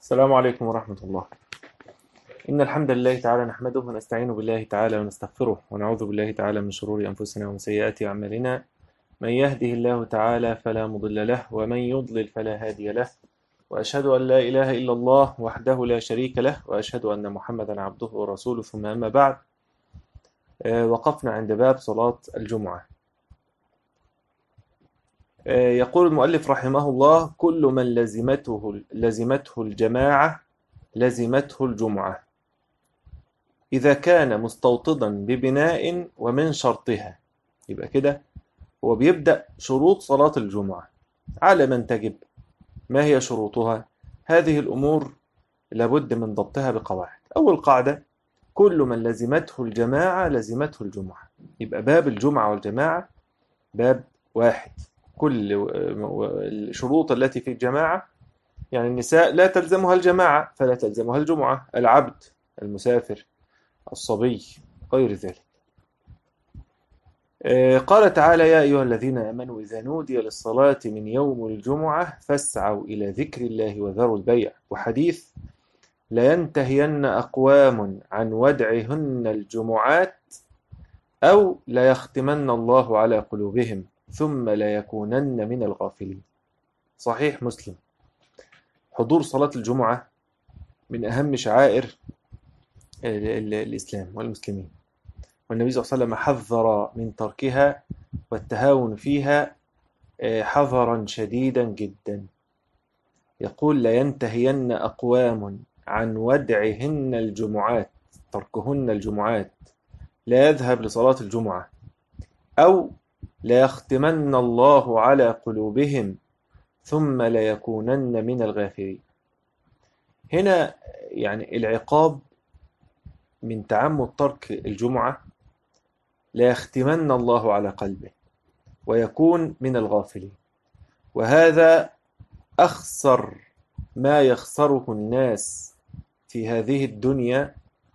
السلام عليكم ورحمة الله. إن الحمد لله تعالى نحمده ونستعين بالله تعالى ونستغفره ونعوذ بالله تعالى من شرور أنفسنا ومن سيئات أعمالنا. من يهده الله تعالى فلا مضل له ومن يضلل فلا هادي له، وأشهد أن لا إله إلا الله وحده لا شريك له، وأشهد أن محمدا عبده ورسوله. ثم أما بعد، وقفنا عند باب صلاة الجمعة. يقول المؤلف رحمه الله: كل من لزمته الجماعة لزمته الجمعة إذا كان مستوطنا ببناء ومن شرطها. يبقى كده هو بيبدأ شروط صلاة الجمعة على من تجب. ما هي شروطها؟ هذه الأمور لابد من ضبطها بقواعد. أول قاعدة: كل من لزمته الجماعة لزمته الجمعة. يبقى باب الجمعة والجماعة باب واحد. كل الشروط التي في الجماعة، يعني النساء لا تلزمها الجماعة فلا تلزمها الجمعة، العبد، المسافر، الصبي، غير ذلك. قال تعالى: يا أيها الذين آمنوا إذا نودي للصلاة من يوم الجمعة فاسعوا إلى ذكر الله وذروا البيع. وحديث: لينتهين أقوام عن ودعهن الجمعات أو ليختمن الله على قلوبهم ثم ليكونن من الغافلين. صحيح مسلم. حضور صلاة الجمعة من أهم شعائر الإسلام والمسلمين، والنبي صلى الله عليه وسلم حذر من تركها والتهاون فيها حذرا شديدا جدا. يقول: لينتهين أقوام عن ودعهن الجمعات، تركهن الجمعات، لا يذهب لصلاة الجمعة، أو ليختمن الله على قلوبهم ثم ليكونن من الغافلين. هنا يعني العقاب من تعمد ترك الجمعة: ليختمن الله على قلبه ويكون من الغافلين. وهذا أخسر ما يخسره الناس في هذه الدنيا،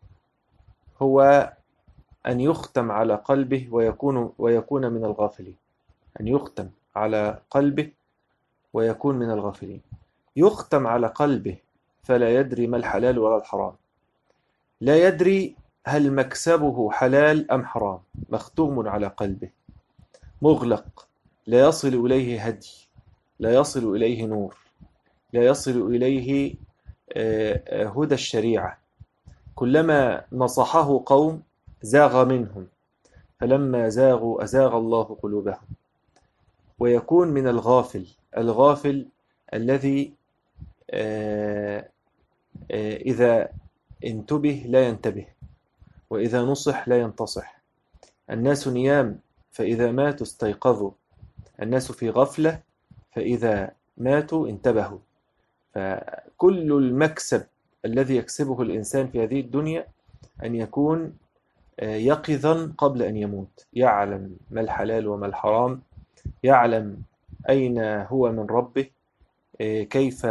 هو أن يختم على قلبه ويكون من الغافلين. أن يختم على قلبه ويكون من الغافلين. يختم على قلبه فلا يدري ما الحلال ولا الحرام، لا يدري هل مكسبه حلال أم حرام، مختوم على قلبه، مغلق، لا يصل إليه هدي، لا يصل إليه نور، لا يصل إليه هدى الشريعة. كلما نصحه قوم زاغ منهم، فلما زاغوا أزاغ الله قلوبهم. ويكون من الغافل الذي إذا انتبه لا ينتبه، وإذا نصح لا ينتصح. الناس نيام فإذا ماتوا استيقظوا، الناس في غفلة فإذا ماتوا انتبهوا. فكل المكسب الذي يكسبه الإنسان في هذه الدنيا أن يكون يقظا قبل أن يموت، يعلم ما الحلال وما الحرام، يعلم أين هو من ربه، كيف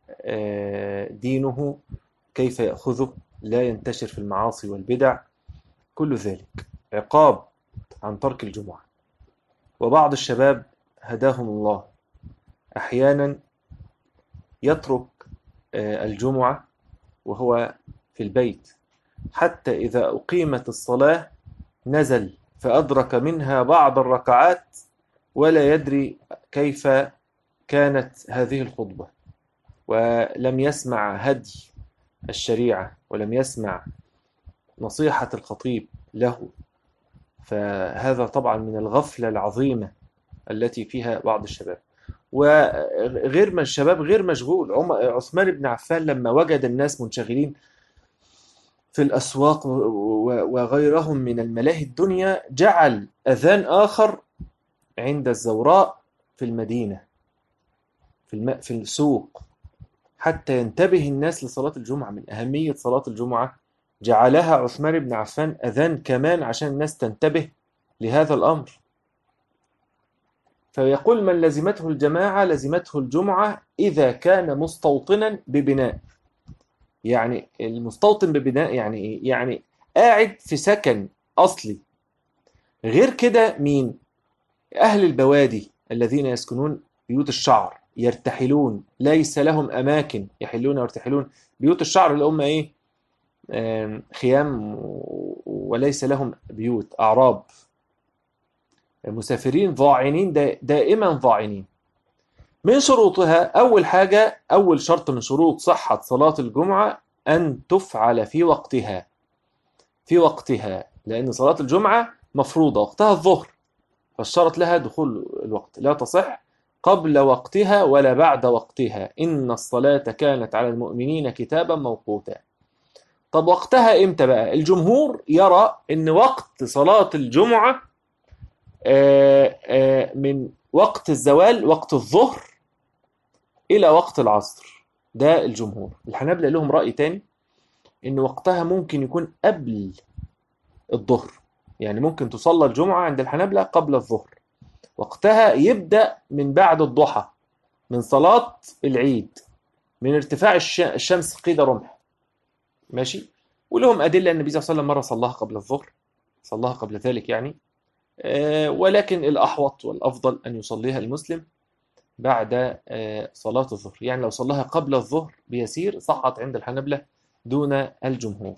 دينه، كيف يأخذه، لا ينتشر في المعاصي والبدع. كل ذلك عقاب عن ترك الجمعة. وبعض الشباب هداهم الله أحيانا يترك الجمعة وهو في البيت، حتى إذا أقيمت الصلاة نزل فأدرك منها بعض الركعات ولا يدري كيف كانت هذه الخطبة، ولم يسمع هدي الشريعة ولم يسمع نصيحة الخطيب له. فهذا طبعا من الغفلة العظيمة التي فيها بعض الشباب. وغير ما الشباب غير مشغول. عثمان بن عفان لما وجد الناس منشغلين في الأسواق وغيرهم من الملاهي الدنيا، جعل أذان آخر عند الزوراء في المدينة، في السوق، حتى ينتبه الناس لصلاة الجمعة. من أهمية صلاة الجمعة جعلها عثمان بن عفان أذان كمان عشان الناس تنتبه لهذا الأمر. فيقول: من لزمته الجماعة لزمته الجمعة إذا كان مستوطنا ببناء. يعني المستوطن ببناء يعني إيه؟ يعني قاعد في سكن أصلي. غير كده مين؟ أهل البوادي الذين يسكنون بيوت الشعر، يرتحلون، ليس لهم أماكن يحلون ويرتحلون. بيوت الشعر اللي هم إيه؟ خيام، وليس لهم بيوت، أعراب، مسافرين ضاعنين، دائما ضاعنين. من شروطها أول حاجة، أول شرط من شروط صحة صلاة الجمعة أن تفعل في وقتها. في وقتها، لأن صلاة الجمعة مفروضة وقتها الظهر، فالشرط لها دخول الوقت، لا تصح قبل وقتها ولا بعد وقتها. إن الصلاة كانت على المؤمنين كتابا موقوتا. طب وقتها إمتى بقى؟ الجمهور يرى إن وقت صلاة الجمعة من وقت الزوال، وقت الظهر، إلى وقت العصر. ده الجمهور. الحنابلة لهم رأي تاني، إن وقتها ممكن يكون قبل الظهر، يعني ممكن تصلى الجمعة عند الحنابلة قبل الظهر. وقتها يبدأ من بعد الضحى، من صلاة العيد، من ارتفاع الشمس قيد رمح. ماشي. ولهم أدلة أن النبي صلى الله عليه وسلم مرة صلاها قبل الظهر، صلاها قبل ذلك يعني. ولكن الأحوط والأفضل أن يصليها المسلم بعد صلاة الظهر. يعني لو صلاها قبل الظهر بيسير صحت عند الحنبلة دون الجمهور.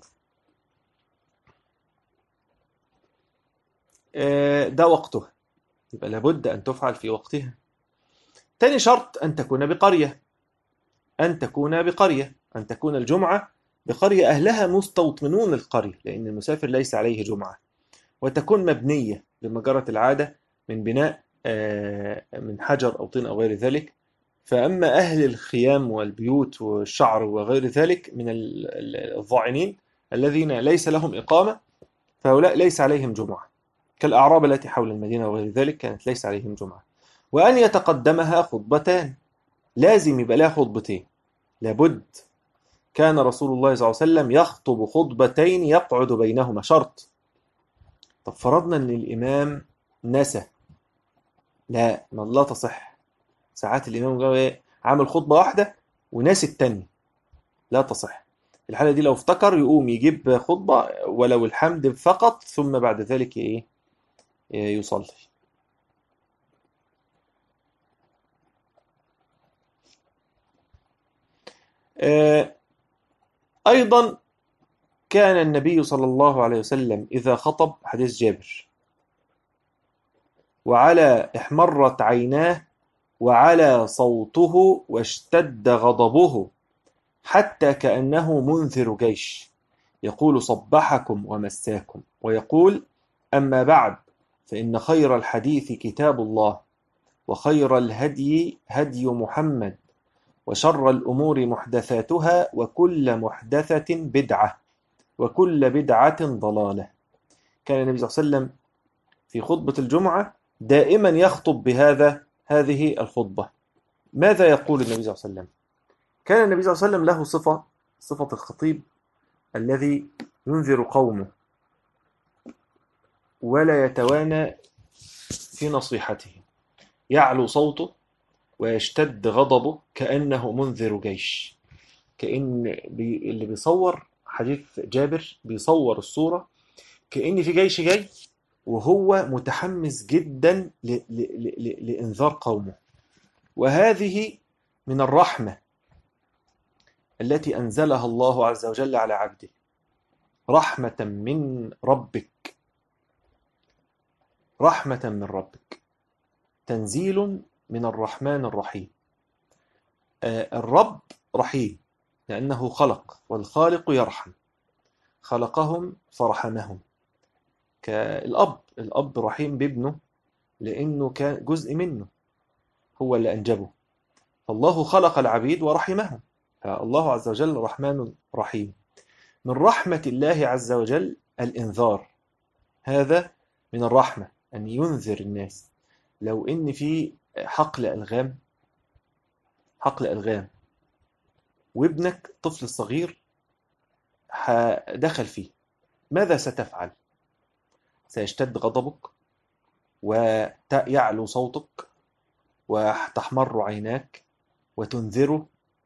ده وقتها، يبقى لابد أن تفعل في وقتها. تاني شرط أن تكون بقرية، أن تكون بقرية، أن تكون الجمعة بقرية أهلها مستوطنون القرية، لأن المسافر ليس عليه جمعة. وتكون مبنية بما جرت العادة من بناء من حجر أو طين أو غير ذلك. فأما أهل الخيام والبيوت والشعر وغير ذلك من الضاعنين الذين ليس لهم إقامة، فهؤلاء ليس عليهم جمعة، كالأعراب التي حول المدينة وغير ذلك كانت ليس عليهم جمعة. وأن يتقدمها خطبتان، لازم يبقى لها خطبتين، لابد. كان رسول الله صلى الله عليه وسلم يخطب خطبتين يقعد بينهما، شرط. طب فرضنا أن الإمام نسى، لا تصح. ساعات الإمام عامل خطبة واحدة وناسي التانية، لا تصح. في الحالة دي لو افتكر يقوم يجيب خطبة ولو الحمد فقط، ثم بعد ذلك إيه يصلي. أيضا كان النبي صلى الله عليه وسلم إذا خطب، حديث جابر، وعلى احمرت عيناه وعلى صوته واشتد غضبه حتى كأنه منذر جيش، يقول صبحكم ومساكم، ويقول أما بعد فإن خير الحديث كتاب الله، وخير الهدي هدي محمد، وشر الأمور محدثاتها، وكل محدثة بدعة، وكل بدعة ضلالة. كان النبي صلى الله عليه وسلم في خطبة الجمعة دائما يخطب هذه الخطبة. ماذا يقول النبي صلى الله عليه وسلم؟ كان النبي صلى الله عليه وسلم له صفة الخطيب الذي ينذر قومه ولا يتوانى في نصيحته، يعلو صوته ويشتد غضبه كأنه منذر جيش. كأن اللي بيصور حديث جابر بيصور الصورة كأن في جيش جاي، وهو متحمس جدا لإنذار قومه. وهذه من الرحمة التي أنزلها الله عز وجل على عبده، رحمة من ربك، رحمة من ربك، تنزيل من الرحمن الرحيم. الرب رحيم لأنه خلق، والخالق يرحم، خلقهم فرحمهم. الأب رحيم بابنه لأنه كان جزء منه، هو اللي أنجبه. فالله خلق العبيد ورحمهم، فالله عز وجل رحمن رحيم. من رحمة الله عز وجل الإنذار، هذا من الرحمة أن ينذر الناس. لو إن في حقل ألغام وابنك طفل صغير دخل فيه، ماذا ستفعل؟ سيشتد غضبك ويعلو صوتك وتحمر عيناك وتنذره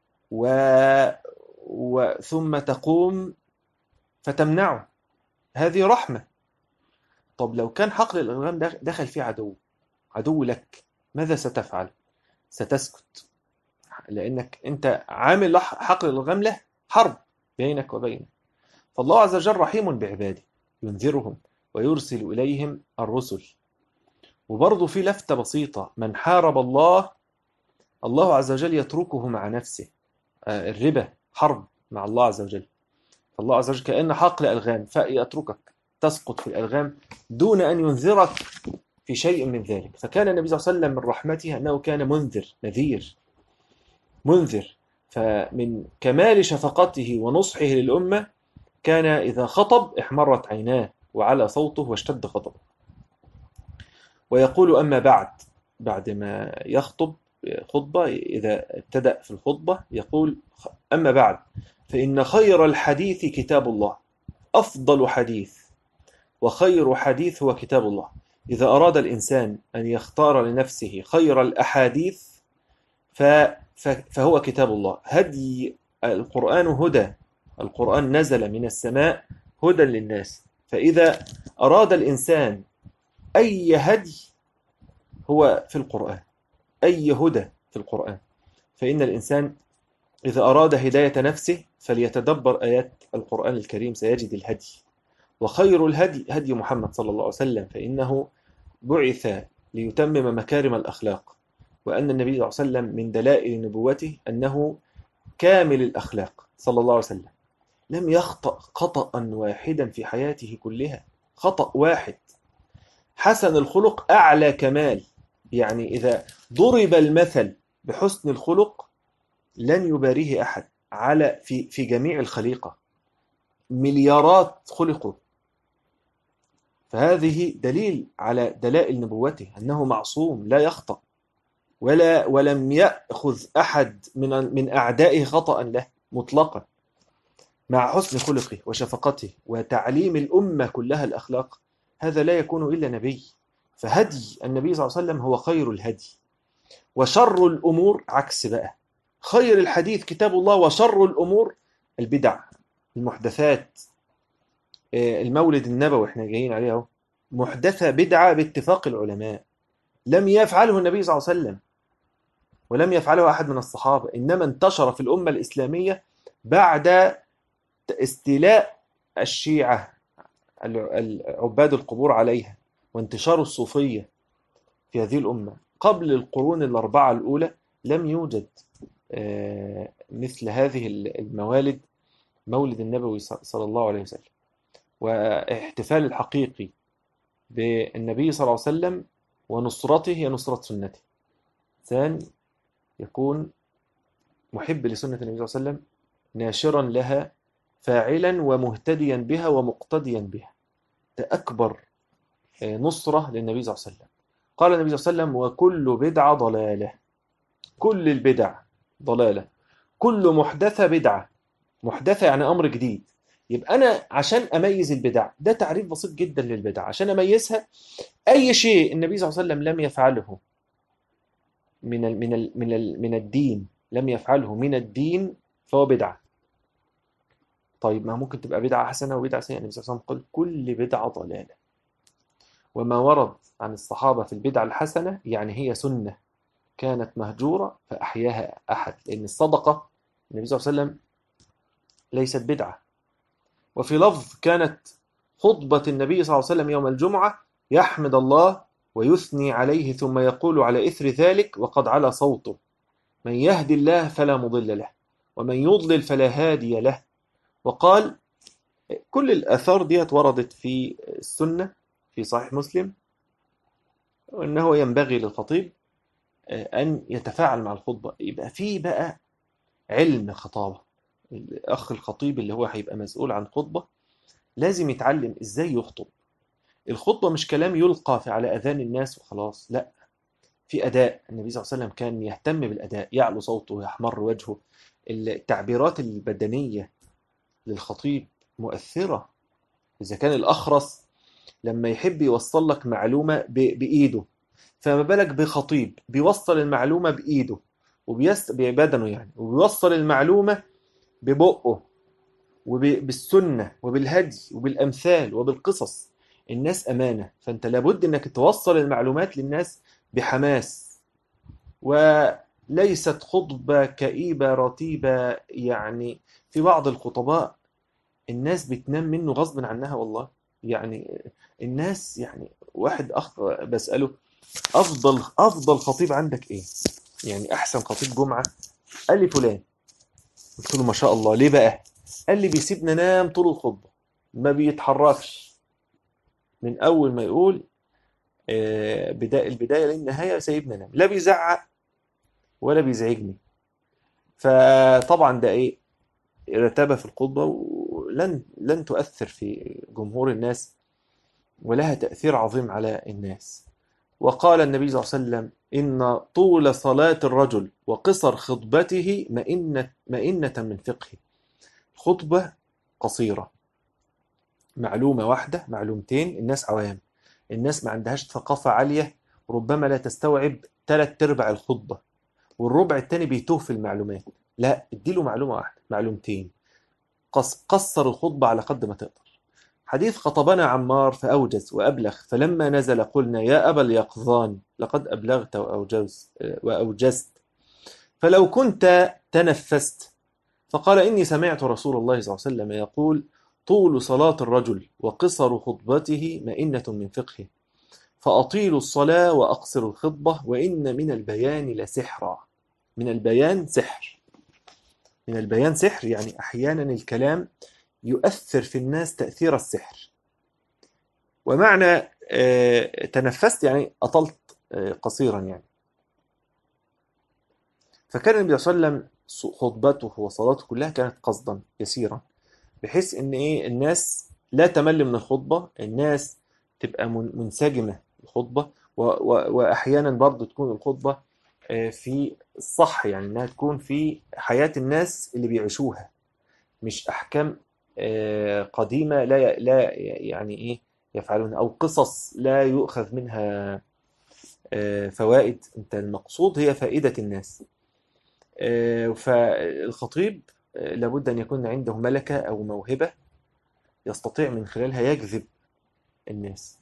ثم تقوم فتمنعه. هذه رحمة. طب لو كان حقل الألغام دخل فيه عدو لك، ماذا ستفعل؟ ستسكت لأنك أنت عامل حقل الغملة حرب بينك وبينه. فالله عز وجل رحيم بعباده، ينذرهم ويرسل إليهم الرسل. وبرضه في لفتة بسيطة: من حارب الله، الله عز وجل يتركه مع نفسه. الربا حرب مع الله عز وجل، فالله عز وجل كأن حقل ألغام فيتركك تسقط في الألغام دون أن ينذرك في شيء من ذلك. فكان النبي صلى الله عليه وسلم من رحمته أنه كان منذر، نذير، منذر. فمن كمال شفقته ونصحه للأمة كان إذا خطب احمرت عيناه وعلى صوته واشتد غضبه، ويقول: أما بعد ما يخطب خطبة، إذا ابتدأ في الخطبة يقول: أما بعد فإن خير الحديث كتاب الله، أفضل حديث وخير حديث هو كتاب الله. إذا أراد الإنسان أن يختار لنفسه خير الأحاديث فهو كتاب الله. هدي القرآن هدى، القرآن نزل من السماء هدى للناس. فإذا أراد الإنسان أي هدي هو في القرآن، أي هدى في القرآن. فإن الإنسان إذا أراد هداية نفسه فليتدبر آيات القرآن الكريم سيجد الهدي. وخير الهدي هدي محمد صلى الله عليه وسلم، فإنه بعث ليتمم مكارم الأخلاق. وأن النبي صلى الله عليه وسلم من دلائل نبوته أنه كامل الأخلاق صلى الله عليه وسلم، لم يخطأ خطأ واحدا في حياته كلها، خطأ واحد. حسن الخلق أعلى كمال، يعني إذا ضرب المثل بحسن الخلق لن يباريه أحد في جميع الخليقة، مليارات خلقوا. فهذه دليل على دلائل نبوته أنه معصوم لا يخطأ، ولم يأخذ أحد من أعدائه خطأ له مطلقا. مع حسن خلقه وشفقته وتعليم الأمة كلها الأخلاق، هذا لا يكون إلا نبي. فهدي النبي صلى الله عليه وسلم هو خير الهدي. وشر الأمور عكس بقى، خير الحديث كتاب الله، وشر الأمور البدع المحدثات. المولد النبوي احنا جايين عليه اهو، محدثة بدعة باتفاق العلماء، لم يفعله النبي صلى الله عليه وسلم ولم يفعله أحد من الصحابة، إنما انتشر في الأمة الإسلامية بعد استيلاء الشيعة عباد القبور عليها وانتشار الصوفية في هذه الأمة. قبل القرون الأربعة الأولى لم يوجد مثل هذه الموالد، مولد النبوي صلى الله عليه وسلم. واحتفال الحقيقي بالنبي صلى الله عليه وسلم ونصرته هي نصرة سنته. إنسان يكون محب لسنة النبي صلى الله عليه وسلم، ناشرا لها، فاعلا ومهتديا بها ومقتديا بها. ده أكبر نصرة للنبي صلى الله عليه وسلم. قال النبي صلى الله عليه وسلم: وكل بدعة ضلالة. كل البدع ضلالة، كل محدثة بدعة. محدثة يعني أمر جديد. يبقى أنا عشان أميز البدع، ده تعريف بسيط جدا للبدع، عشان أميزها أي شيء النبي صلى الله عليه وسلم لم يفعله من الدين، لم يفعله من الدين فهو بدعة. طيب ما ممكن تبقى بدعة حسنة وبدعة سيئة؟ النبي صلى الله عليه وسلم قال: كل بدعة ضلالة. وما ورد عن الصحابة في البدعة الحسنة يعني هي سنة كانت مهجورة فأحياها أحد، لأن الصدقة النبي صلى الله عليه وسلم ليست بدعة. وفي لفظ: كانت خطبة النبي صلى الله عليه وسلم يوم الجمعة يحمد الله ويثني عليه ثم يقول على إثر ذلك وقد على صوته: من يهدي الله فلا مضل له ومن يضلل فلا هادي له. وقال: كل الآثار ديت وردت في السنة في صحيح مسلم، وأنه ينبغي للخطيب أن يتفاعل مع الخطبة. يبقى في بقى علم خطابة. الأخ الخطيب اللي هو هيبقى مسؤول عن خطبة لازم يتعلم إزاي يخطب. الخطبة مش كلام يلقى على أذان الناس وخلاص، لا، في أداء. النبي صلى الله عليه وسلم كان يهتم بالأداء، يعلو صوته ويحمر وجهه. التعبيرات البدنية للخطيب مؤثرة. إذا كان الأخرس لما يحب يوصل لك معلومة بإيده، فما بالك بخطيب بيوصل المعلومة بإيده ببدنه يعني، وبيوصل المعلومة ببقه وبالسنة وبالهدي وبالأمثال وبالقصص. الناس أمانة، فأنت لابد أنك توصل المعلومات للناس بحماس ليست خطبة كئيبة رتيبة. يعني في بعض الخطباء الناس بتنام منه غصب عنها والله. يعني الناس، يعني واحد أخ بسأله أفضل خطيب عندك إيه؟ يعني أحسن خطيب جمعة. قال لي فلان. قلت له ما شاء الله، ليه بقى؟ قال لي بيسيبنا نام طول الخطبة، ما بيتحركش من أول ما يقول البداية للنهاية، سايبنا نام، لا بيزعق ولا بيزعجني. فطبعا ده إيه؟ رتابة في الخطبة، ولن تؤثر في جمهور الناس، ولها تأثير عظيم على الناس. وقال النبي صلى الله عليه وسلم: إن طول صلاة الرجل وقصر خطبته مئنة من فقهه. خطبة قصيرة، معلومة واحدة معلومتين، الناس عوام، الناس ما عندهاش ثقافة عالية، ربما لا تستوعب ثلاث ارباع الخطبة، والربع التاني بيتوه في المعلومات. لا، اديله معلومة واحدة معلومتين، قصر الخطبة على قد ما تقدر. حديث: خطبنا عمار فأوجز وأبلغ، فلما نزل قلنا يا أبا اليقظان لقد أبلغت وأوجزت، فلو كنت تنفست. فقال: إني سمعت رسول الله صلى الله عليه وسلم يقول: طول صلاة الرجل وقصر خطبته مئنة من فقهه، فأطيلوا الصلاة وأقصروا الخطبة، وإن من البيان لسحرا. من البيان سحر. من البيان سحر، يعني أحيانا الكلام يؤثر في الناس تأثير السحر. ومعنى تنفست يعني أطلت قصيرا يعني. فكان النبي صلى الله عليه وسلم خطبته وصلاته كلها كانت قصدا يسيرا، بحيث ان ايه الناس لا تمل من الخطبة، الناس تبقى منسجمة الخطبة، واحيانا برضو تكون الخطبة في الصح، يعني انها تكون في حياة الناس اللي بيعيشوها، مش احكام قديمة لا يعني ايه يفعلون، او قصص لا يؤخذ منها فوائد. انت المقصود هي فائدة الناس. فالخطيب لابد ان يكون عنده ملكة او موهبة يستطيع من خلالها يجذب الناس.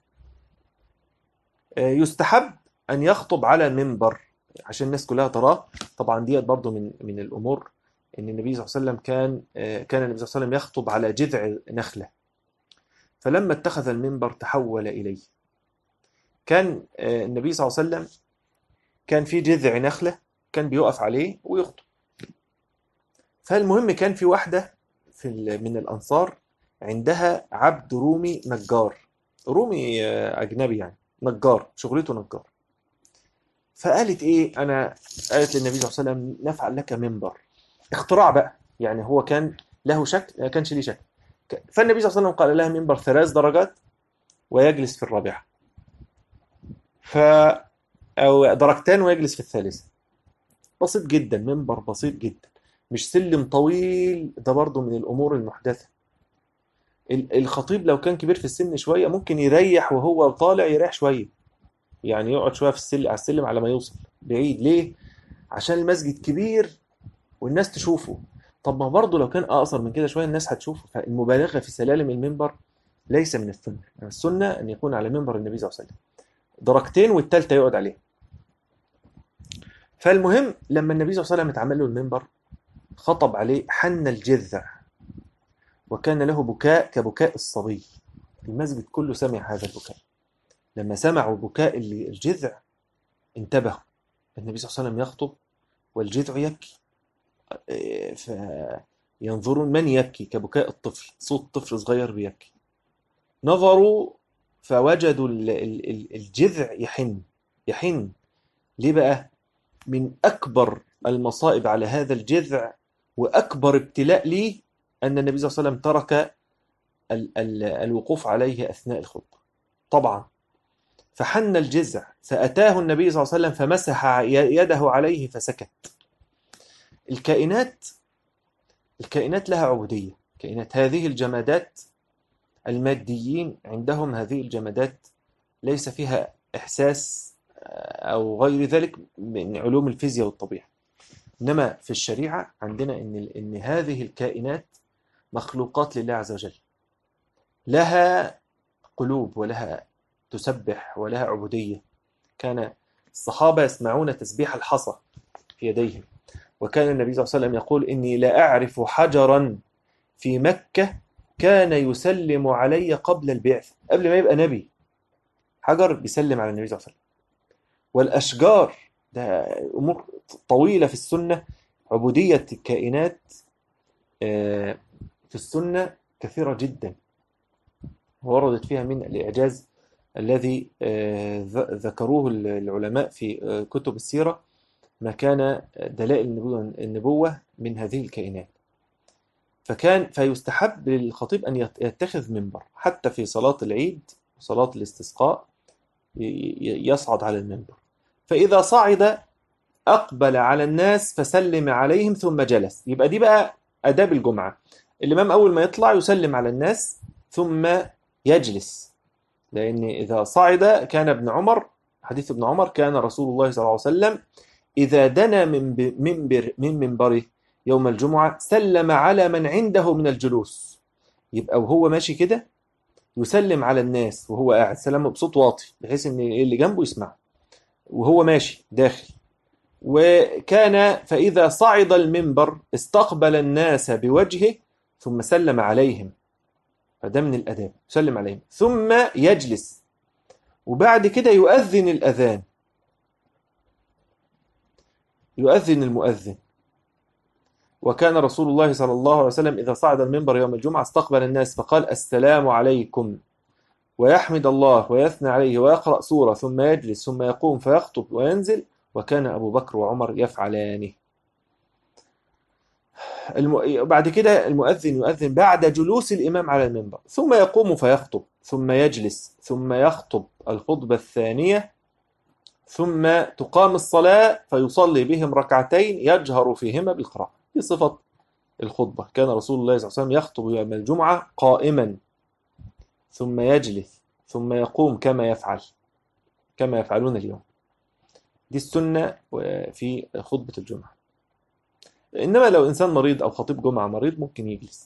يستحب أن يخطب على منبر عشان الناس كلها تراه. طبعا ديت برضو من الأمور، إن النبي صلى الله عليه وسلم كان النبي صلى الله عليه وسلم يخطب على جذع نخلة، فلما اتخذ المنبر تحول إليه. كان النبي صلى الله عليه وسلم كان في جذع نخلة كان بيقف عليه ويخطب. فالمهم كان في واحدة من الأنصار عندها عبد رومي نجار، رومي أجنبي يعني، نجار شغلته نجار. فقالت إيه، قالت للنبي صلى الله عليه وسلم: نفعل لك منبر. اختراع بقى، يعني هو كان له شكل ما كانش ليه شكل. فالنبي صلى الله عليه وسلم قال لها: منبر 3 درجات ويجلس في الرابعة، ف أو درجتان ويجلس في الثالثة. بسيط جدا، منبر بسيط جدا، مش سلم طويل. ده برضو من الأمور المحدثة. الخطيب لو كان كبير في السن شوية ممكن يريح وهو طالع، يريح شوية، يعني يقعد شوية على السلم على ما يوصل بعيد. ليه؟ عشان المسجد كبير والناس تشوفه. طب ما برضه لو كان أقصر من كده شوية الناس هتشوفه. فالمبالغة في سلالم المنبر ليس من السنة. يعني السنة أن يكون على منبر النبي صلى الله عليه وسلم درجتين والتالتة يقعد عليه. فالمهم لما النبي صلى الله عليه وسلم اتعمل له المنبر خطب عليه، حن الجذع، وكان له بكاء كبكاء الصبي. المسجد كله سمع هذا البكاء. لما سمعوا بكاء الجذع انتبهوا. النبي صلى الله عليه وسلم يخطب والجذع يبكي، فينظرون من يبكي كبكاء الطفل، صوت طفل صغير بيبكي. نظروا فوجدوا الجذع يحن. ليه بقى؟ من أكبر المصائب على هذا الجذع وأكبر ابتلاء ليه أن النبي صلى الله عليه وسلم ترك الوقوف عليه أثناء الخطبة. طبعا فحن الجذع، فأتاه النبي صلى الله عليه وسلم فمسح يده عليه فسكت. الكائنات لها عبودية. كائنات هذه الجمادات، الماديين عندهم هذه الجمادات ليس فيها إحساس أو غير ذلك من علوم الفيزياء والطبيعة. إنما في الشريعة عندنا إن هذه الكائنات مخلوقات لله عز وجل، لها قلوب ولها تسبح ولها عبودية. كان الصحابة يسمعون تسبيح الحصى في يديهم. وكان النبي صلى الله عليه وسلم يقول: إني لا أعرف حجرا في مكة كان يسلم علي قبل البعثة، قبل ما يبقى نبي حجر بيسلم على النبي صلى الله عليه وسلم. والأشجار، ده أمور طويلة في السنة. عبودية الكائنات في السنة كثيرة جدا، وردت فيها من الإعجاز الذي ذكروه العلماء في كتب السيرة ما كان دلائل النبوة من هذه الكائنات. فيستحب للخطيب أن يتخذ منبر حتى في صلاة العيد وصلاة الاستسقاء، يصعد على المنبر، فإذا صعد أقبل على الناس فسلم عليهم ثم جلس. يبقى دي بقى آداب الجمعة. الإمام أول ما يطلع يسلم على الناس ثم يجلس، لأن إذا صعد كان ابن عمر، حديث ابن عمر، كان رسول الله صلى الله عليه وسلم إذا دنا من منبره يوم الجمعة سلم على من عنده من الجلوس. يبقى وهو ماشي كده يسلم على الناس وهو قاعد سلام بصوت واطي بحيث ان اللي جنبه يسمع، وهو ماشي داخل. وكان فإذا صعد المنبر استقبل الناس بوجهه ثم سلم عليهم، فده من الأداب، سلم عليهم ثم يجلس، وبعد كده يؤذن الأذان، يؤذن المؤذن. وكان رسول الله صلى الله عليه وسلم إذا صعد المنبر يوم الجمعة استقبل الناس فقال: السلام عليكم، ويحمد الله ويثنى عليه ويقرأ سورة ثم يجلس ثم يقوم فيخطب وينزل، وكان أبو بكر وعمر يفعلانه. بعد كده المؤذن يؤذن بعد جلوس الإمام على المنبر، ثم يقوم فيخطب ثم يجلس ثم يخطب الخطبة الثانية، ثم تقام الصلاة فيصلي بهم ركعتين يجهر فيهما بالقراءة. دي صفة الخطبة. كان رسول الله صلى الله عليه وسلم يخطب يوم الجمعة قائما ثم يجلس ثم يقوم كما يفعلون اليوم. دي السنة في خطبة الجمعة. إنما لو إنسان مريض أو خطيب جمعة مريض ممكن يجلس.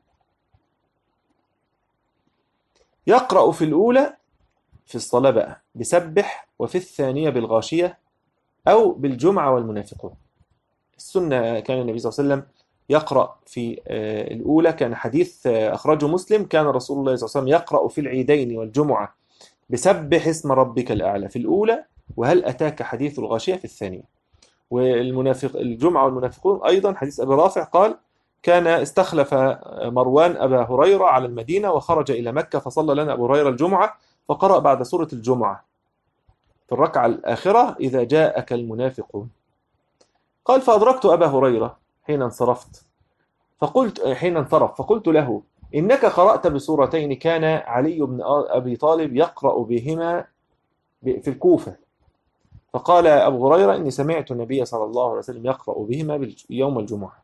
يقرأ في الأولى في الصلاة بقى بسبح، وفي الثانية بالغاشية أو بالجمعة والمنافقون. السنة كان النبي صلى الله عليه وسلم يقرأ في الأولى، كان حديث أخرجه مسلم، كان رسول الله صلى الله عليه وسلم يقرأ في العيدين والجمعة بسبح اسم ربك الأعلى في الأولى، وهل أتاك حديث الغاشية في الثانية. الجمعة والمنافقون أيضا حديث أبي رافع قال: كان استخلف مروان أبا هريرة على المدينة وخرج إلى مكة فصلى لنا أبو هريرة الجمعة فقرأ بعد سورة الجمعة في الركعة الآخرة: إذا جاءك المنافقون. قال: فأدركت أبا هريرة حين انصرف فقلت له: إنك قرأت بسورتين كان علي بن أبي طالب يقرأ بهما في الكوفة. فقال أبو هريرة: إني سمعت النبي صلى الله عليه وسلم يقرأ بهما يوم الجمعة.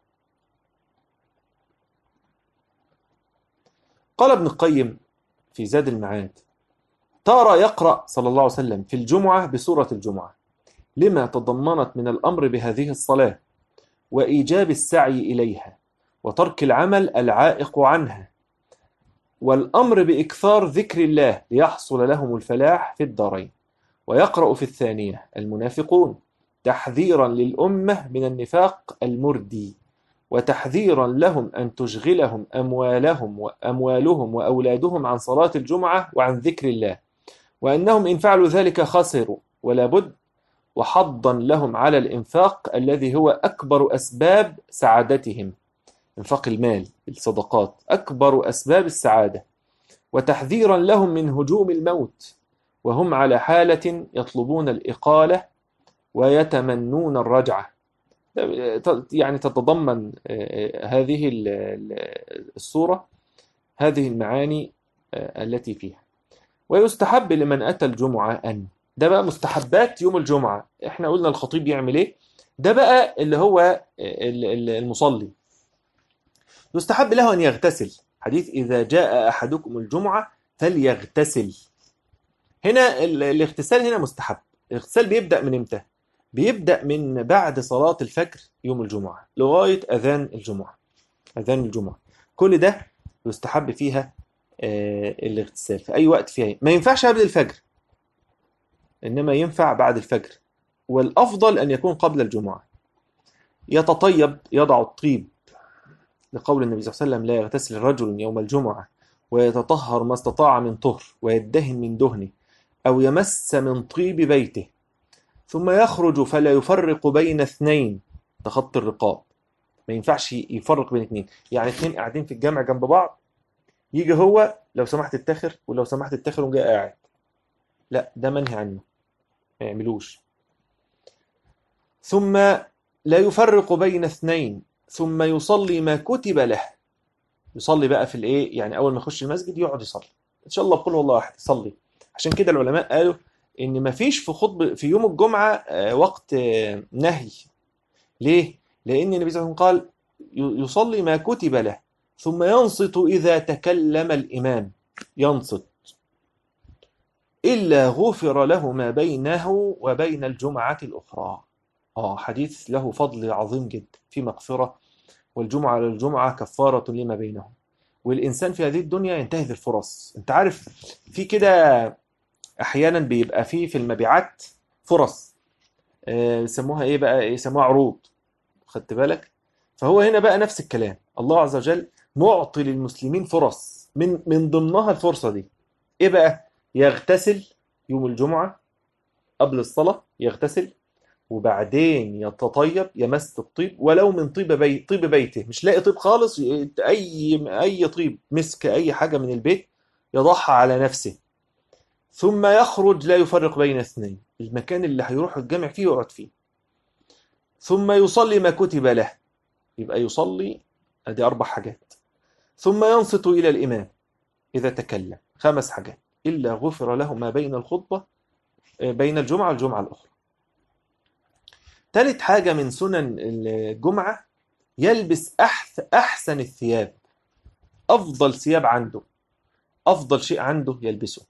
قال ابن القيم في زاد المعاد: تارى يقرأ صلى الله عليه وسلم في الجمعة بسورة الجمعة لما تضمنت من الأمر بهذه الصلاة وإيجاب السعي إليها وترك العمل العائق عنها، والأمر بإكثار ذكر الله ليحصل لهم الفلاح في الدارين. ويقرأ في الثانية المنافقون تحذيرا للأمة من النفاق المردي، وتحذيرا لهم أن تشغلهم أموالهم وأولادهم عن صلاة الجمعة وعن ذكر الله، وأنهم إن فعلوا ذلك خسروا ولا بد، وحضا لهم على الإنفاق الذي هو أكبر أسباب سعادتهم. إنفاق المال، الصدقات أكبر أسباب السعادة. وتحذيرا لهم من هجوم الموت وهم على حالة يطلبون الإقالة ويتمنون الرجعة. يعني تتضمن هذه الصورة هذه المعاني التي فيها. ويستحب لمن أتى الجمعة أن، ده بقى مستحبات يوم الجمعة. احنا قلنا الخطيب يعمل ايه، ده بقى اللي هو المصلي. يستحب له أن يغتسل، حديث إذا جاء أحدكم الجمعة فليغتسل. هنا الاغتسال هنا مستحب. الاغتسال بيبدأ من امتى؟ بيبدأ من بعد صلاة الفجر يوم الجمعة لغاية أذان الجمعة. كل ده يستحب فيها الاغتسال في أي وقت فيها. ما ينفعش قبل الفجر، إنما ينفع بعد الفجر، والأفضل أن يكون قبل الجمعة. يتطيب، يضع الطيب، لقول النبي صلى الله عليه وسلم: لا يغتسل رجل يوم الجمعة ويتطهر ما استطاع من طهر ويدهن من دهنه أو يمس من طيب بيته ثم يخرج فلا يفرق بين اثنين، تخطي الرقاب. ما ينفعش يفرق بين اثنين، يعني اثنين قاعدين في الجامع جنب بعض، يجي هو لو سمحت اتاخر ولو سمحت اتاخر وجاي قاعد، لا، ده منهي عنه، ما يعملوش. ثم لا يفرق بين اثنين ثم يصلي ما كتب له. يصلي بقى في الايه، يعني اول ما يخش المسجد يقعد يصلي ان شاء الله بقول والله واحد يصلي. عشان كده العلماء قالوا ان ما فيش في خطبه في يوم الجمعه وقت نهي. ليه؟ لان النبي صلى الله عليه وسلم قال: يصلي ما كتب له ثم ينصت اذا تكلم الامام. ينصت الا غفر له ما بينه وبين الجمعه الاخرى. حديث له فضل عظيم جدا في مغفره، والجمعه للجمعه كفاره لما بينهم. والإنسان في هذه الدنيا ينتهز الفرص. أنت عارف في كده أحيانا بيبقى في المبيعات فرص، يسموها إيه بقى، يسموها عروض، خدت بالك؟ فهو هنا بقى نفس الكلام، الله عز وجل معطي للمسلمين فرص، من ضمنها الفرصة دي إيه بقى؟ يغتسل يوم الجمعة قبل الصلاة، يغتسل وبعدين يتطيب، يمس الطيب ولو من طيب بيته، مش لاقي طيب خالص، اي طيب، مسك، اي حاجه من البيت يضعها على نفسه. ثم يخرج لا يفرق بين اثنين، المكان اللي هيروح الجامع فيه يقعد فيه. ثم يصلي ما كتب له، يبقى يصلي، ادي 4 حاجات. ثم ينصت الى الامام اذا تكلم، 5 حاجات. الا غفر له ما بين الخطبه، بين الجمعه والجمعه الاخرى. ثالث حاجه من سنن الجمعه: يلبس أحسن الثياب، أفضل ثياب عنده، أفضل شيء عنده يلبسه.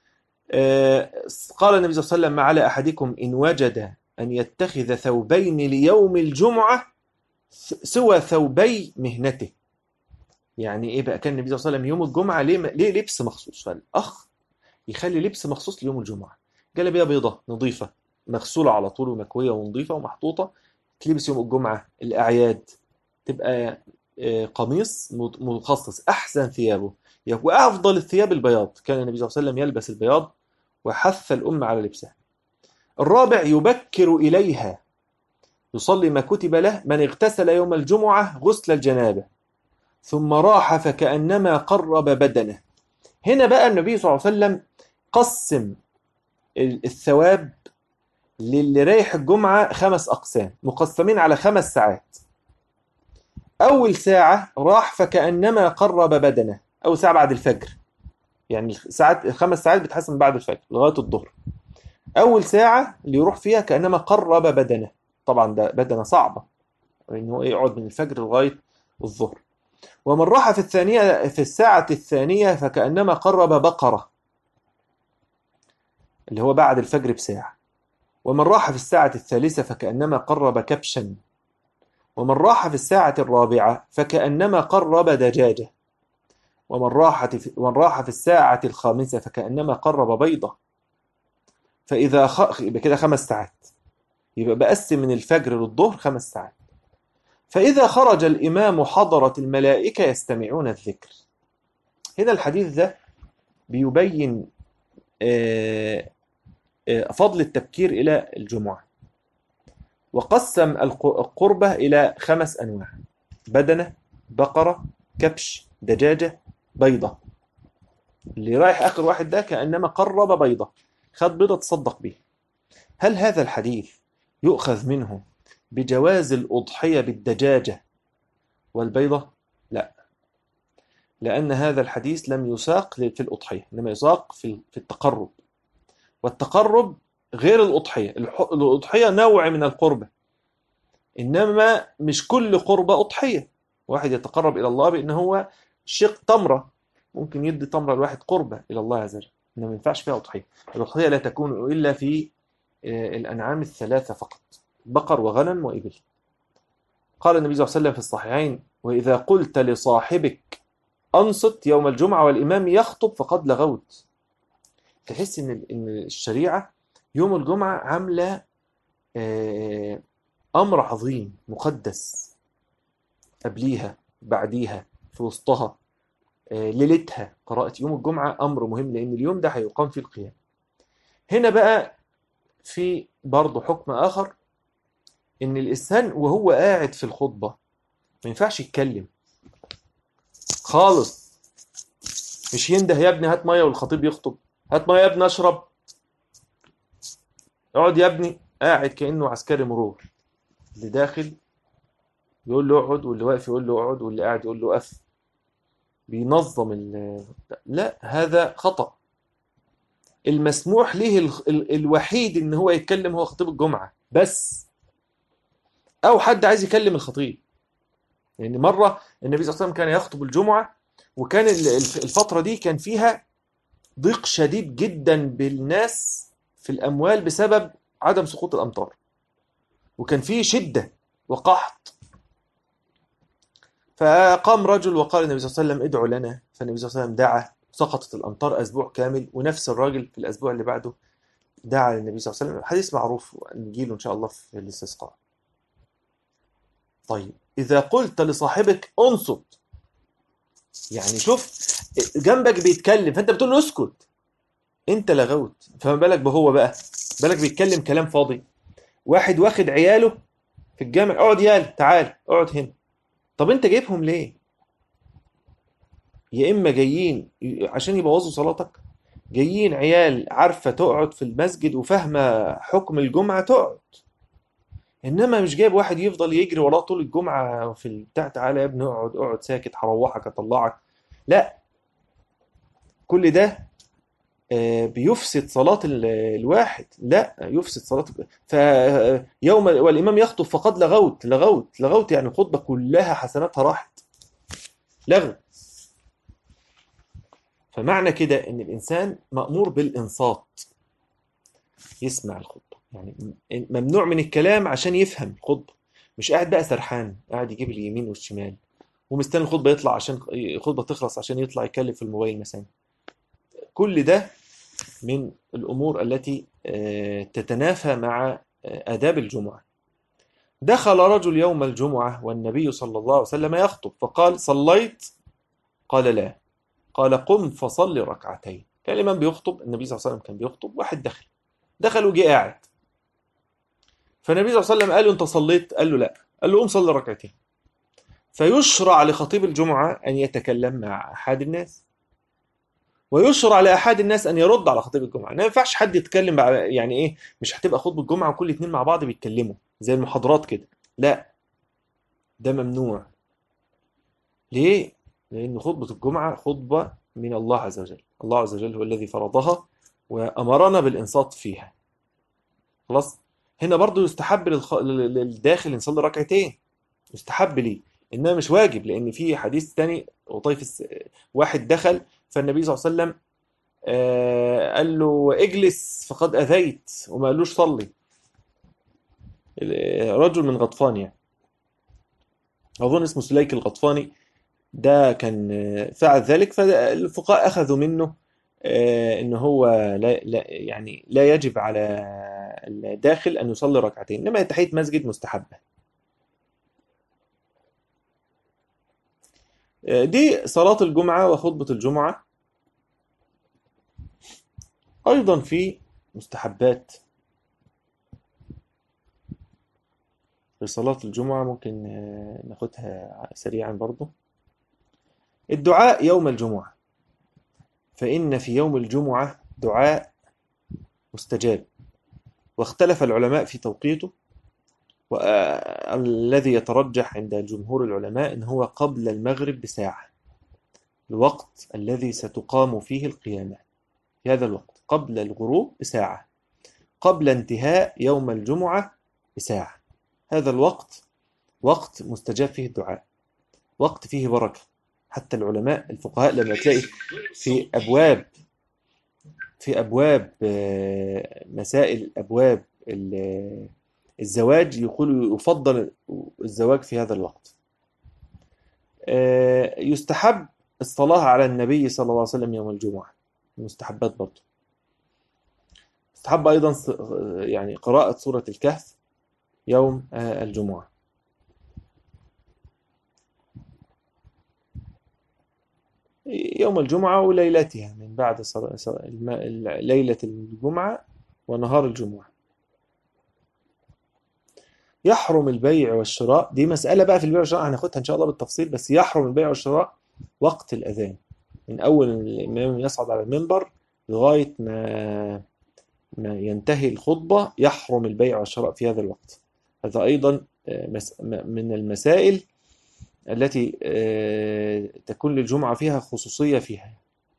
قال النبي صلى الله عليه وسلم: ما على أحدكم إن وجد أن يتخذ ثوبين ليوم الجمعة سوى ثوبي مهنته. يعني إيه بقى؟ كان النبي صلى الله عليه وسلم يوم الجمعة ليه لبس مخصوص، فالأخ يخلي لبس مخصوص ليوم الجمعة، جلابية بيضة نظيفة مغسولة على طول ومكوية ونظيفة ومحطوطة، تلبس يوم الجمعة. الأعياد تبقى قميص مخصص، أحسن ثيابه. وأفضل الثياب البياض، كان النبي صلى الله عليه وسلم يلبس البياض وحث الأمة على لبسها. الرابع: يبكر إليها، يصلي ما كتب له. من اغتسل يوم الجمعة غسل الجنابة ثم راح فكأنما قرب بدنه. هنا بقى النبي صلى الله عليه وسلم قسم الثواب للي رايح الجمعة 5 أقسام، مقسمين على 5 ساعات. أول ساعة راح فكأنما قرب بدنه، أول ساعة بعد الفجر، يعني ال5 ساعات بتحسب من بعد الفجر لغاية الظهر. أول ساعة اللي يروح فيها كأنما قرب بدنه، طبعا ده بدنه صعبة إنه يقعد من الفجر لغاية الظهر. ومن راح في الساعة الثانية فكأنما قرب بقرة، اللي هو بعد الفجر بساعة. ومن راح في الساعة الثالثة فكأنما قرب كبشا. ومن راح في الساعة الرابعة فكأنما قرب دجاجة. ومن راح في الساعة الخامسة فكأنما قرب بيضة. يبقى كده 5 ساعات، يبقى بقسم من الفجر للظهر 5 ساعات. فإذا خرج الإمام حضرت الملائكة يستمعون الذكر. هنا الحديث ده بيبين فضل التبكير إلى الجمعة، وقسم القربة إلى 5 أنواع: بدنة، بقرة، كبش، دجاجة، بيضة. اللي رايح آخر واحد ده كأنما قرب بيضة، خد بيضة تصدق بيه. هل هذا الحديث يؤخذ منه بجواز الأضحية بالدجاجة والبيضة؟ لا، لأن هذا الحديث لم يساق في الأضحية، إنما يساق في التقرب، والتقرب غير الأضحية. الأضحية نوع من القربة، إنما مش كل قربة أضحية. واحد يتقرب إلى الله بأنه هو شق تمرة، ممكن يدي تمرة الواحد قربة إلى الله عز وجل، إنما ما ينفعش فيها أضحية. الأضحية لا تكون إلا في الأنعام الثلاثة فقط: بقر وغنم وإبل. قال النبي صلى الله عليه وسلم في الصحيحين: وإذا قلت لصاحبك أنصت يوم الجمعة والإمام يخطب فقد لغوت. تحس إن الشريعة يوم الجمعة عاملة أمر عظيم مقدس، قبليها بعديها في وسطها، ليلتها، قراءة يوم الجمعة أمر مهم لأن اليوم ده هيقام فيه القيام. هنا بقى في برضه حكم آخر، إن الإنسان وهو قاعد في الخطبة ما ينفعش يتكلم خالص. مش ينده يا ابني هات مية والخطيب يخطب، هات مية يا ابني أشرب، اقعد يا ابني، قاعد كأنه عسكري مرور، اللي داخل يقول له اقعد، واللي واقف يقول له اقعد، واللي قاعد يقول له قف. بينظم لا، هذا خطأ. المسموح له الوحيد ان هو يتكلم هو خطيب الجمعة بس، او حد عايز يكلم الخطيب. لان يعني مرة النبي صلى الله عليه وسلم كان يخطب الجمعة، وكان الفترة دي كان فيها ضيق شديد جدا بالناس في الاموال بسبب عدم سقوط الامطار، وكان فيه شدة وقحط. فقام رجل وقال النبي صلى الله عليه وسلم ادعوا لنا، فالنبي صلى الله عليه وسلم دعا، سقطت الامطار اسبوع كامل. ونفس الراجل في الاسبوع اللي بعده دعا للنبي صلى الله عليه وسلم. حديث معروف نجيله ان شاء الله في الاستسقاء. طيب اذا قلت لصاحبك انصت، يعني شوف جنبك بيتكلم فانت بتقول له اسكت، انت لغوت، فما بالك بهو بقى، بالك بيتكلم كلام فاضي. واحد واخد عياله في الجامع، اقعد يالا تعال اقعد هنا. طب انت جايبهم ليه؟ يا اما جايين عشان يبوظوا صلاتك، جايين عيال عارفة تقعد في المسجد وفاهمة حكم الجمعة تقعد، إنما مش جايب واحد يفضل يجري وراه طول الجمعة في البتاع، تعالى يا ابني اقعد، اقعد ساكت هروحك أطلعك. لا، كل ده بيفسد صلاة الواحد، لا يفسد صلاة. فيوم والإمام يخطب فقد لغوت، لغوت يعني الخطبة كلها حسناتها راحت، لغو. فمعنى كده إن الإنسان مأمور بالإنصات، يسمع الخطبة، يعني ممنوع من الكلام عشان يفهم الخطبة. مش قاعد بقى سرحان، قاعد يجيب اليمين والشمال ومستني الخطبة يطلع عشان الخطبة تخلص عشان يطلع يتكلم في الموبايل مثلا. كل ده من الأمور التي تتنافى مع آداب الجمعة. دخل رجل يوم الجمعة والنبي صلى الله عليه وسلم يخطب، فقال صليت؟ قال لا. قال قم فصل ركعتين. كان الإمام بيخطب، النبي صلى الله عليه وسلم كان بيخطب، واحد دخل وجه قاعد. فالنبي صلى الله عليه وسلم قال له انت صليت؟ قال له لا. قال له قوم صلي ركعتين. فيشرع لخطيب الجمعة أن يتكلم مع أحد الناس، ويشرع لأحد الناس أن يرد على خطيب الجمعة. ما ينفعش حد يتكلم يعني إيه، مش هتبقى خطبة الجمعة وكل اتنين مع بعض بيتكلموا زي المحاضرات كده، لا، ده ممنوع. ليه؟ لأن خطبة الجمعة خطبة من الله عز وجل، الله عز وجل هو الذي فرضها وأمرنا بالإنصات فيها. خلاص. هنا برضو يستحب للداخل يصلي ركعتين، يستحب ليه، انما مش واجب، لان في حديث تاني وطيف واحد دخل فالنبي صلى الله عليه وسلم قال له اجلس فقد اذيت، وما قالوش صلي. رجل من غطفان يعني، اظن اسمه سليك الغطفاني، ده كان فعل ذلك. فالفقهاء اخذوا منه ان هو يعني لا يجب على الداخل ان يصلي ركعتين، انما تحية مسجد مستحبة. دي صلاة الجمعة وخطبة الجمعة. أيضا في مستحبات في صلاة الجمعة ممكن ناخدها سريعا برضو. الدعاء يوم الجمعة، فإن في يوم الجمعة دعاء مستجاب، واختلف العلماء في توقيته، والذي يترجح عند جمهور العلماء إن هو قبل المغرب بساعة، الوقت الذي ستقام فيه القيامة، في هذا الوقت قبل الغروب بساعة، قبل انتهاء يوم الجمعة بساعة. هذا الوقت وقت مستجاب فيه الدعاء، وقت فيه بركة. حتى العلماء الفقهاء لما تلاقي في أبواب مسائل أبواب الزواج يقولوا يفضل الزواج في هذا الوقت. يستحب الصلاة على النبي صلى الله عليه وسلم يوم الجمعة، مستحبات برضه. يستحب أيضا يعني قراءة سورة الكهف يوم الجمعة. يوم الجمعة وليلتها من بعد ليلة الجمعة ونهار الجمعة. يحرم البيع والشراء، دي مسألة بقى في البيع والشراء هناخدها إن شاء الله بالتفصيل، بس يحرم البيع والشراء وقت الأذان، من أول الإمام يصعد على المنبر لغاية ما ينتهي الخطبة يحرم البيع والشراء في هذا الوقت. هذا أيضا من المسائل التي تكون للجمعة فيها خصوصية فيها.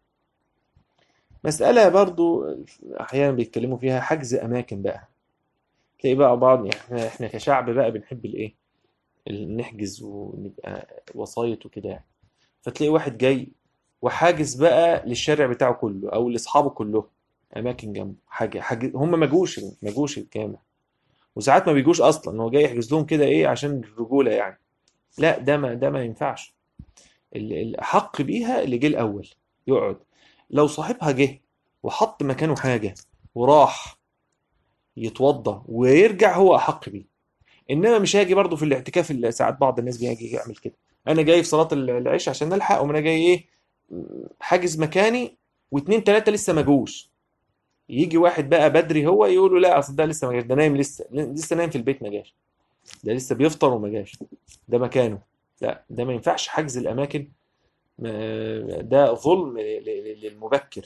مسألة برضو أحيانا بيتكلموا فيها حجز أماكن بقى. تلاقي بقى بعض، إحنا كشعب بقى بنحب الإيه، نحجز ونبقى وسايط وكده يعني. فتلاقي واحد جاي وحاجز بقى للشارع بتاعه كله أو لأصحابه كله أماكن جنبه، حاجة هم ما جوش الجامع، وساعات ما بيجوش أصلا، هو جاي يحجز لهم كده إيه عشان الرجولة يعني. لا، ده ما ينفعش. الأحق بيها اللي جه الأول يقعد. لو صاحبها جه وحط مكانه حاجة وراح يتوضى ويرجع، هو أحق بيه. إنما مش هاجي برضه في الاعتكاف اللي ساعات بعض الناس بيجي يعمل كده. أنا جاي في صلاة العشاء عشان نلحق، وأنا جاي إيه، حاجز مكاني واتنين تلاتة لسه ما جوش. يجي واحد بقى بدري هو يقول له لا، أصل ده لسه ما جاش، ده نايم، لسه نايم في البيت ما جاش، ده لسه بيفطر وما جاش، ده مكانه. لا، ده ما ينفعش حجز الأماكن، ده ظلم للمبكر.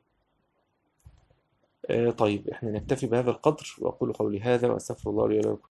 طيب احنا نكتفي بهذا القدر، وأقول قولي هذا وأستغفر الله لي ولكم.